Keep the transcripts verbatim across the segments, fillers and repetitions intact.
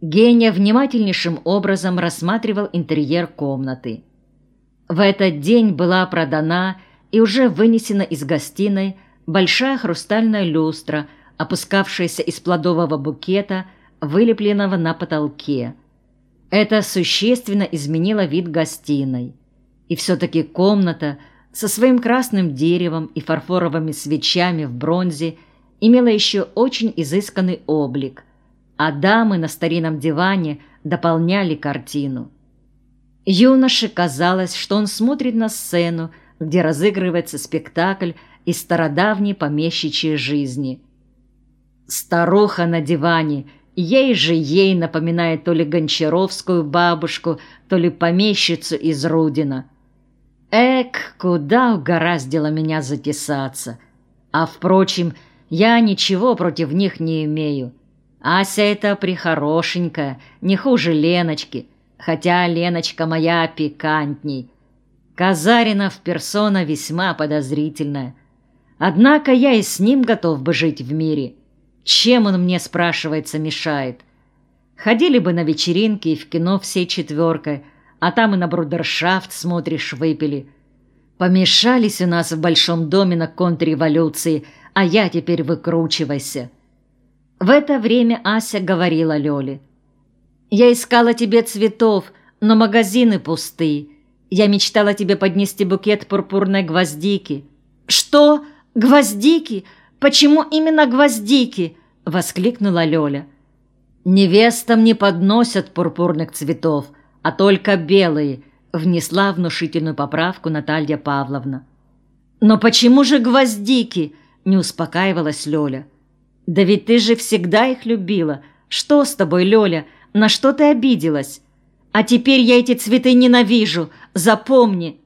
Геня внимательнейшим образом рассматривал интерьер комнаты. В этот день была продана и уже вынесена из гостиной большая хрустальная люстра, опускавшаяся из плодового букета, вылепленного на потолке. Это существенно изменило вид гостиной. И все-таки комната со своим красным деревом и фарфоровыми свечами в бронзе имела еще очень изысканный облик, а дамы на старинном диване дополняли картину. Юноше казалось, что он смотрит на сцену, где разыгрывается спектакль из стародавней помещичьей жизни. Старуха на диване, ей же ей напоминает то ли гончаровскую бабушку, то ли помещицу из Рудина. Эк, куда угораздило меня затесаться! А, впрочем, я ничего против них не имею. Ася эта прихорошенькая, не хуже Леночки, хотя Леночка моя пикантней. Казаринов персона весьма подозрительная. Однако я и с ним готов бы жить в мире. Чем он мне, спрашивается, мешает? Ходили бы на вечеринки и в кино всей четверкой, а там и на брудершафт, смотришь, выпили. Помешались у нас в большом доме на контрреволюции, а я теперь выкручивайся. В это время Ася говорила Лёле: «Я искала тебе цветов, но магазины пусты. Я мечтала тебе поднести букет пурпурной гвоздики». «Что? Гвоздики? Почему именно гвоздики?» — воскликнула Лёля. «Невестам не подносят пурпурных цветов, а только белые», — внесла внушительную поправку Наталья Павловна. «Но почему же гвоздики?» — не успокаивалась Лёля. «Да ведь ты же всегда их любила. Что с тобой, Лёля? На что ты обиделась? А теперь я эти цветы ненавижу. Запомни!»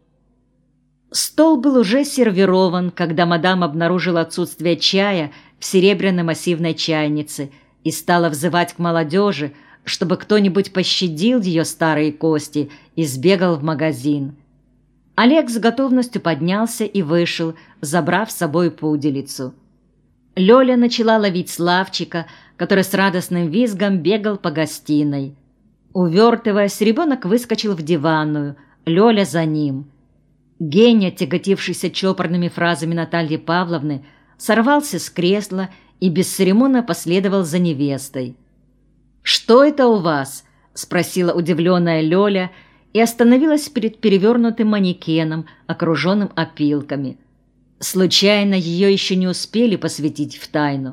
Стол был уже сервирован, когда мадам обнаружила отсутствие чая в серебряной массивной чайнице и стала взывать к молодежи, чтобы кто-нибудь пощадил ее старые кости и сбегал в магазин. Олег с готовностью поднялся и вышел, забрав с собой пуделицу. Лёля начала ловить Славчика, который с радостным визгом бегал по гостиной. Увертываясь, ребенок выскочил в диванную, Лёля за ним. Геня, тяготившийся чопорными фразами Натальи Павловны, сорвался с кресла и бесцеремонно последовал за невестой. «Что это у вас?» — спросила удивленная Лёля и остановилась перед перевернутым манекеном, окруженным опилками. Случайно ее еще не успели посвятить в тайну.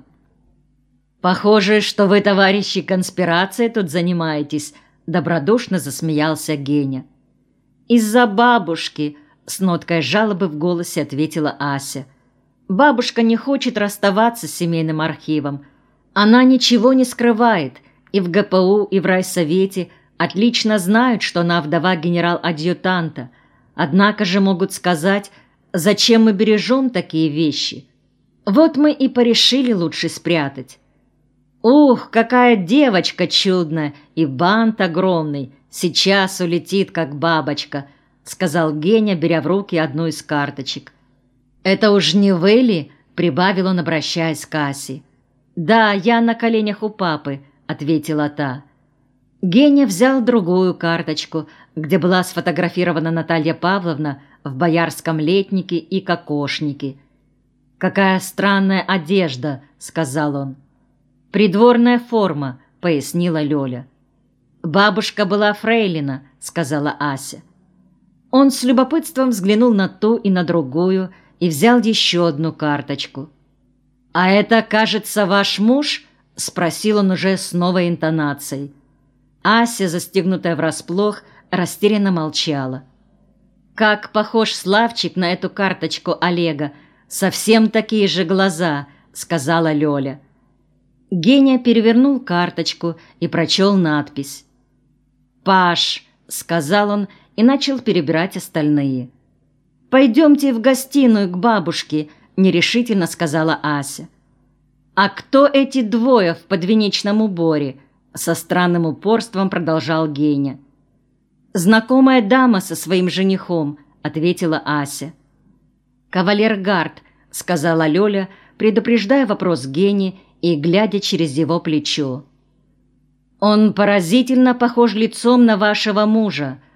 «Похоже, что вы, товарищи, конспирацией тут занимаетесь», — добродушно засмеялся Геня. «Из-за бабушки», — с ноткой жалобы в голосе ответила Ася. «Бабушка не хочет расставаться с семейным архивом. Она ничего не скрывает, и в гэ пэ у, и в райсовете отлично знают, что она вдова генерал-адъютанта. Однако же могут сказать: зачем мы бережем такие вещи? Вот мы и порешили лучше спрятать». «Ух, какая девочка чудная и бант огромный! Сейчас улетит, как бабочка», — сказал Геня, беря в руки одну из карточек. «Это уж не вы ли?» — прибавил он, обращаясь к Асе. «Да, я на коленях у папы», — ответила та. Геня взял другую карточку, где была сфотографирована Наталья Павловна в боярском летнике и кокошнике. «Какая странная одежда», — сказал он. «Придворная форма», — пояснила Лёля. «Бабушка была фрейлина», — сказала Ася. Он с любопытством взглянул на ту и на другую и взял еще одну карточку. «А это, кажется, ваш муж?» — спросил он уже с новой интонацией. Ася, застигнутая врасплох, растерянно молчала. «Как похож Славчик на эту карточку Олега! Совсем такие же глаза!» — сказала Лёля. Геня перевернул карточку и прочел надпись. «Паш», — сказал он и начал перебирать остальные. «Пойдемте в гостиную к бабушке», — нерешительно сказала Ася. «А кто эти двое в подвенечном уборе?» — со странным упорством продолжал Геня. «Знакомая дама со своим женихом», — ответила Ася. «Кавалергард», — сказала Лёля, предупреждая вопрос Гени и глядя через его плечо. Он поразительно похож лицом на вашего мужа,